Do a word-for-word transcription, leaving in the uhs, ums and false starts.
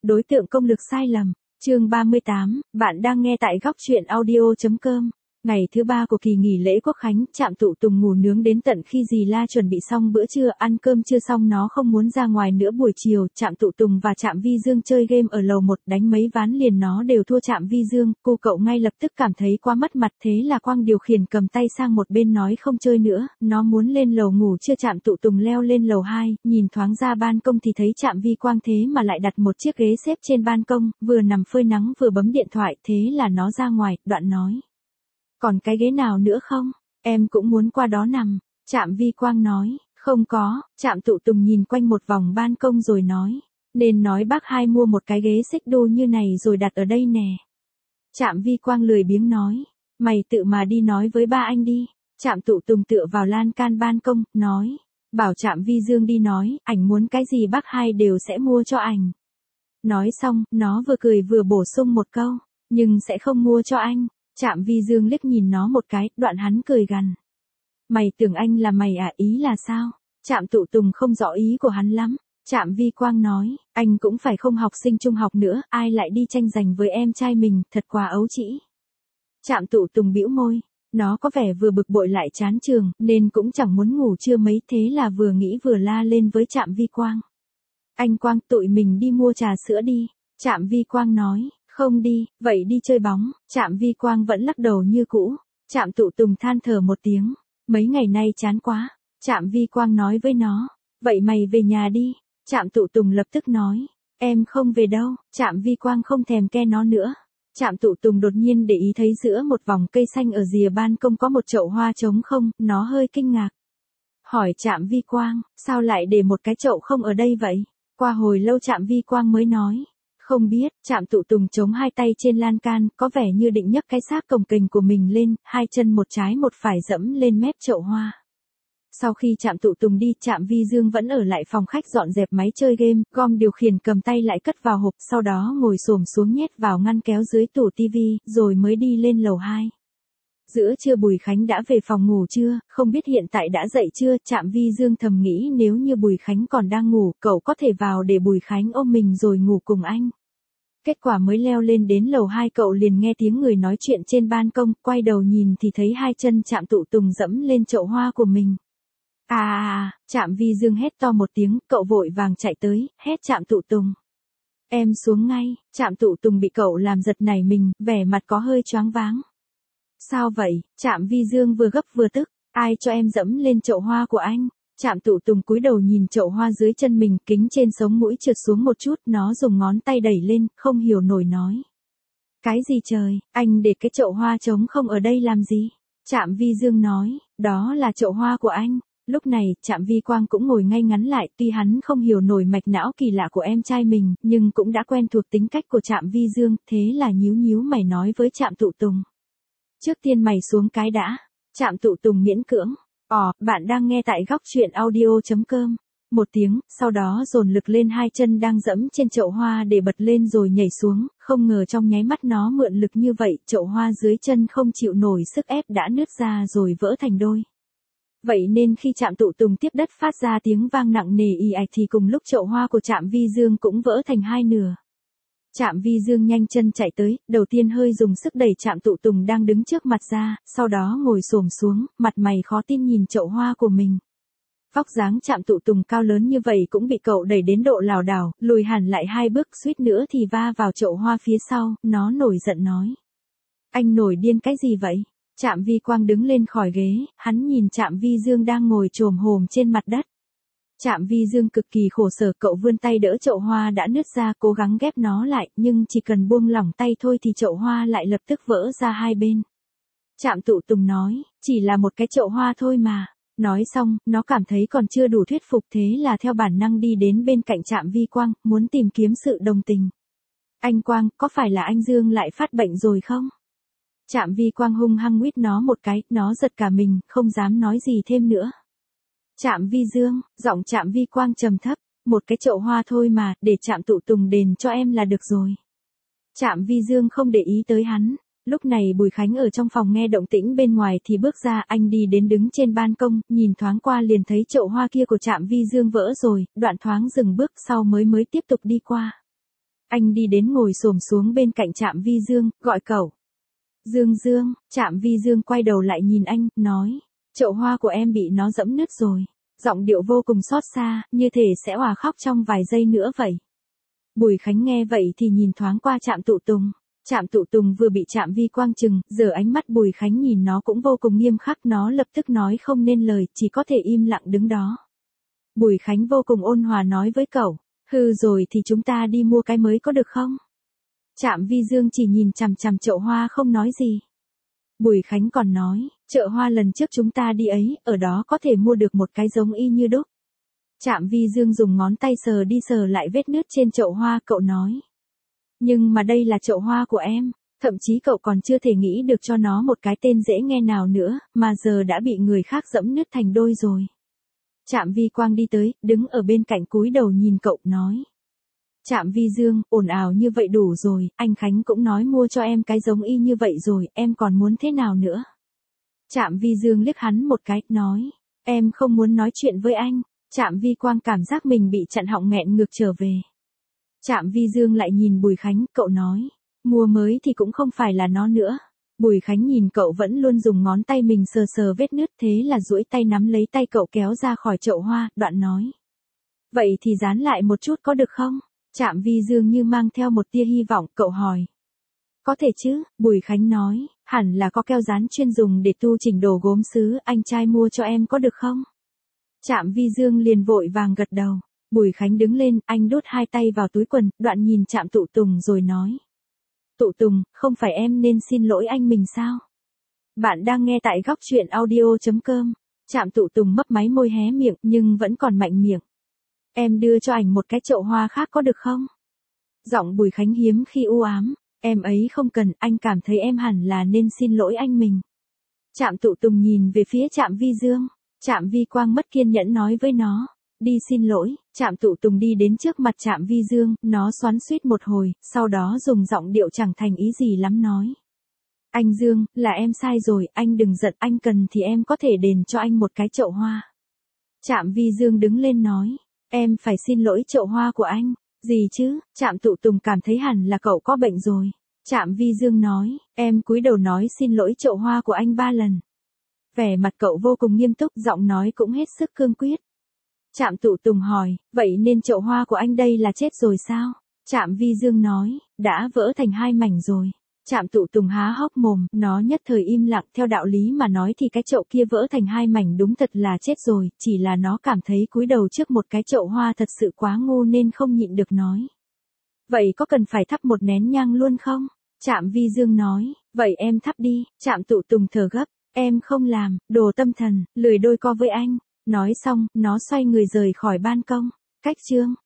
đối tượng công lực sai lầm. Chương ba mươi tám, bạn đang nghe tại góc truyện audio chấm com. Ngày thứ ba của kỳ nghỉ lễ Quốc khánh, Trạm Tụ Tùng ngủ nướng đến tận khi dì La chuẩn bị xong bữa trưa, ăn cơm chưa xong nó không muốn ra ngoài nữa. Buổi chiều, Trạm Tụ Tùng và Trạm Vi Dương chơi game ở lầu một, đánh mấy ván liền nó đều thua Trạm Vi Dương. Cô cậu ngay lập tức cảm thấy quá mất mặt, thế là quăng điều khiển cầm tay sang một bên nói không chơi nữa. Nó muốn lên lầu ngủ trưa. Trạm Tụ Tùng leo lên lầu hai, nhìn thoáng ra ban công thì thấy Trạm Vi Quang thế mà lại đặt một chiếc ghế xếp trên ban công, vừa nằm phơi nắng vừa bấm điện thoại. Thế là nó ra ngoài, đoạn nói: còn cái ghế nào nữa không? Em cũng muốn qua đó nằm. Trạm Vi Quang nói: không có. Trạm Tụ Tùng nhìn quanh một vòng ban công rồi nói: nên nói bác hai mua một cái ghế xích đu như này rồi đặt ở đây nè. Trạm Vi Quang lười biếng nói: mày tự mà đi nói với ba anh đi. Trạm Tụ Tùng tựa vào lan can ban công, nói: bảo Trạm Vi Dương đi nói, ảnh muốn cái gì bác hai đều sẽ mua cho ảnh. Nói xong, nó vừa cười vừa bổ sung một câu: nhưng sẽ không mua cho anh. Trạm Vi Dương liếc nhìn nó một cái, đoạn hắn cười gằn: mày tưởng anh là mày à, ý là sao? Trạm Tụ Tùng không rõ ý của hắn lắm. Trạm Vi Quang nói: anh cũng phải không học sinh trung học nữa, ai lại đi tranh giành với em trai mình, thật quá ấu trĩ. Trạm Tụ Tùng bĩu môi, nó có vẻ vừa bực bội lại chán trường, nên cũng chẳng muốn ngủ trưa mấy, thế là vừa nghĩ vừa la lên với Trạm Vi Quang: anh Quang, tụi mình đi mua trà sữa đi. Trạm Vi Quang nói: không đi, vậy đi chơi bóng. Trạm Vi Quang vẫn lắc đầu như cũ. Trạm Tụ Tùng than thở một tiếng: mấy ngày nay chán quá. Trạm Vi Quang nói với nó: vậy mày về nhà đi. Trạm Tụ Tùng lập tức nói: em không về đâu. Trạm Vi Quang không thèm ke nó nữa. Trạm Tụ Tùng đột nhiên để ý thấy giữa một vòng cây xanh ở rìa ban công có một chậu hoa trống không, nó hơi kinh ngạc. Hỏi Trạm Vi Quang: sao lại để một cái chậu không ở đây vậy? Qua hồi lâu Trạm Vi Quang mới nói: không biết. Trạm Tụ Tùng chống hai tay trên lan can, có vẻ như định nhấc cái xác cồng kềnh của mình lên, hai chân một trái một phải dẫm lên mép chậu hoa. Sau khi Trạm Tụ Tùng đi, Trạm Vi Dương vẫn ở lại phòng khách dọn dẹp máy chơi game, gom điều khiển cầm tay lại cất vào hộp, sau đó ngồi xổm xuống nhét vào ngăn kéo dưới tủ tivi, rồi mới đi lên lầu hai. Giữa trưa Bùi Khánh đã về phòng ngủ chưa, không biết hiện tại đã dậy chưa. Trạm Vi Dương thầm nghĩ nếu như Bùi Khánh còn đang ngủ, cậu có thể vào để Bùi Khánh ôm mình rồi ngủ cùng anh. Kết quả mới leo lên đến lầu hai cậu liền nghe tiếng người nói chuyện trên ban công, quay đầu nhìn thì thấy hai chân Trạm Tụ Tùng dẫm lên chậu hoa của mình. À à à, Trạm Vi Dương hét to một tiếng, cậu vội vàng chạy tới, hét Trạm Tụ Tùng: em xuống ngay. Trạm Tụ Tùng bị cậu làm giật nảy mình, vẻ mặt có hơi choáng váng. Sao vậy? Trạm Vi Dương vừa gấp vừa tức: ai cho em dẫm lên chậu hoa của anh? Trạm Tụ Tùng cúi đầu nhìn chậu hoa dưới chân mình, kính trên sống mũi trượt xuống một chút, nó dùng ngón tay đẩy lên, không hiểu nổi nói: cái gì trời, anh để cái chậu hoa trống không ở đây làm gì? Trạm Vi Dương nói: đó là chậu hoa của anh. Lúc này, Trạm Vi Quang cũng ngồi ngay ngắn lại, tuy hắn không hiểu nổi mạch não kỳ lạ của em trai mình, nhưng cũng đã quen thuộc tính cách của Trạm Vi Dương, thế là nhíu nhíu mày nói với Trạm Tụ Tùng: trước tiên mày xuống cái đã. Trạm Tụ Tùng miễn cưỡng: ồ, bạn đang nghe tại góc truyện audio chấm com. Một tiếng, sau đó dồn lực lên hai chân đang dẫm trên chậu hoa để bật lên rồi nhảy xuống, không ngờ trong nháy mắt nó mượn lực như vậy, chậu hoa dưới chân không chịu nổi sức ép đã nứt ra rồi vỡ thành đôi. Vậy nên khi Trạm Tụ Tùng tiếp đất phát ra tiếng vang nặng nề ì ạch thì cùng lúc chậu hoa của Trạm Vi Dương cũng vỡ thành hai nửa. Trạm Vi Dương nhanh chân chạy tới, đầu tiên hơi dùng sức đẩy Trạm Tụ Tùng đang đứng trước mặt ra, sau đó ngồi xổm xuống, mặt mày khó tin nhìn chậu hoa của mình. Vóc dáng Trạm Tụ Tùng cao lớn như vậy cũng bị cậu đẩy đến độ lảo đảo, lùi hẳn lại hai bước, suýt nữa thì va vào chậu hoa phía sau. Nó nổi giận nói: anh nổi điên cái gì vậy? Trạm Vi Quang đứng lên khỏi ghế, hắn nhìn Trạm Vi Dương đang ngồi chồm hổm trên mặt đất. Trạm Vi Dương cực kỳ khổ sở, cậu vươn tay đỡ chậu hoa đã nứt ra, cố gắng ghép nó lại, nhưng chỉ cần buông lỏng tay thôi thì chậu hoa lại lập tức vỡ ra hai bên. Trạm Tụ Tùng nói: chỉ là một cái chậu hoa thôi mà. Nói xong, nó cảm thấy còn chưa đủ thuyết phục, thế là theo bản năng đi đến bên cạnh Trạm Vi Quang, muốn tìm kiếm sự đồng tình. Anh Quang, có phải là anh Dương lại phát bệnh rồi không? Trạm Vi Quang hung hăng huýt nó một cái, nó giật cả mình, không dám nói gì thêm nữa. Trạm Vi Dương, giọng Trạm Vi Quang trầm thấp: một cái chậu hoa thôi mà, để Trạm Tụ Tùng đền cho em là được rồi. Trạm Vi Dương không để ý tới hắn. Lúc này Bùi Khánh ở trong phòng nghe động tĩnh bên ngoài thì bước ra, anh đi đến đứng trên ban công, nhìn thoáng qua liền thấy chậu hoa kia của Trạm Vi Dương vỡ rồi, đoạn thoáng dừng bước sau mới mới tiếp tục đi qua. Anh đi đến ngồi xổm xuống bên cạnh Trạm Vi Dương, gọi cậu. Dương Dương, Trạm Vi Dương quay đầu lại nhìn anh, nói, chậu hoa của em bị nó dẫm nứt rồi. Giọng điệu vô cùng xót xa, như thể sẽ òa khóc trong vài giây nữa vậy. Bùi Khánh nghe vậy thì nhìn thoáng qua Trạm Tụ Tùng. Trạm Tụ Tùng vừa bị Trạm Vi Quang chừng, giờ ánh mắt Bùi Khánh nhìn nó cũng vô cùng nghiêm khắc, nó lập tức nói không nên lời, chỉ có thể im lặng đứng đó. Bùi Khánh vô cùng ôn hòa nói với cậu, hư rồi thì chúng ta đi mua cái mới có được không? Trạm Vi Dương chỉ nhìn chằm chằm chậu hoa không nói gì. Bùi Khánh còn nói, chợ hoa lần trước chúng ta đi ấy, ở đó có thể mua được một cái giống y như đúc. Trạm Vi Dương dùng ngón tay sờ đi sờ lại vết nứt trên chậu hoa, cậu nói. Nhưng mà đây là chậu hoa của em, thậm chí cậu còn chưa thể nghĩ được cho nó một cái tên dễ nghe nào nữa, mà giờ đã bị người khác dẫm nứt thành đôi rồi. Trạm Vi Quang đi tới, đứng ở bên cạnh cúi đầu nhìn cậu, nói. Trạm Vi Dương, ồn ào như vậy đủ rồi, anh Khánh cũng nói mua cho em cái giống y như vậy rồi, em còn muốn thế nào nữa? Trạm Vi Dương liếc hắn một cái, nói, em không muốn nói chuyện với anh. Trạm Vi Quang cảm giác mình bị chặn họng nghẹn ngược trở về. Trạm Vi Dương lại nhìn Bùi Khánh, cậu nói, mua mới thì cũng không phải là nó nữa. Bùi Khánh nhìn cậu vẫn luôn dùng ngón tay mình sờ sờ vết nứt, thế là duỗi tay nắm lấy tay cậu kéo ra khỏi chậu hoa, đoạn nói. Vậy thì dán lại một chút có được không? Trạm Vi Dương như mang theo một tia hy vọng, cậu hỏi. Có thể chứ, Bùi Khánh nói, hẳn là có keo dán chuyên dùng để tu chỉnh đồ gốm sứ, anh trai mua cho em có được không? Trạm Vi Dương liền vội vàng gật đầu. Bùi Khánh đứng lên, anh đút hai tay vào túi quần, đoạn nhìn Trạm Tụ Tùng rồi nói. Tụ Tùng, không phải em nên xin lỗi anh mình sao? Bạn đang nghe tại góc truyện audio chấm com. Trạm Tụ Tùng mấp máy môi hé miệng, nhưng vẫn còn mạnh miệng. Em đưa cho ảnh một cái chậu hoa khác có được không? Giọng Bùi Khánh hiếm khi u ám. Em ấy không cần, anh cảm thấy em hẳn là nên xin lỗi anh mình. Trạm Tụ Tùng nhìn về phía Trạm Vi Dương. Trạm Vi Quang mất kiên nhẫn nói với nó. Đi xin lỗi. Trạm Tụ Tùng đi đến trước mặt Trạm Vi Dương, nó xoắn xuýt một hồi, sau đó dùng giọng điệu chẳng thành ý gì lắm nói. Anh Dương, là em sai rồi, anh đừng giận, anh cần thì em có thể đền cho anh một cái chậu hoa. Trạm Vi Dương đứng lên nói. Em phải xin lỗi chậu hoa của anh. Gì chứ? Trạm Tụ Tùng cảm thấy hẳn là cậu có bệnh rồi. Trạm Vi Dương nói, em cúi đầu nói xin lỗi chậu hoa của anh ba lần. Vẻ mặt cậu vô cùng nghiêm túc, giọng nói cũng hết sức cương quyết. Trạm Tụ Tùng hỏi, vậy nên chậu hoa của anh đây là chết rồi sao? Trạm Vi Dương nói, đã vỡ thành hai mảnh rồi. Trạm Tụ Tùng há hốc mồm, nó nhất thời im lặng, theo đạo lý mà nói thì cái chậu kia vỡ thành hai mảnh đúng thật là chết rồi, chỉ là nó cảm thấy cúi đầu trước một cái chậu hoa thật sự quá ngu nên không nhịn được nói. Vậy có cần phải thắp một nén nhang luôn không? Trạm Vi Dương nói, vậy em thắp đi. Trạm Tụ Tùng thở gấp, em không làm, đồ tâm thần, lười đôi co với anh. Nói xong, nó xoay người rời khỏi ban công. Cách chương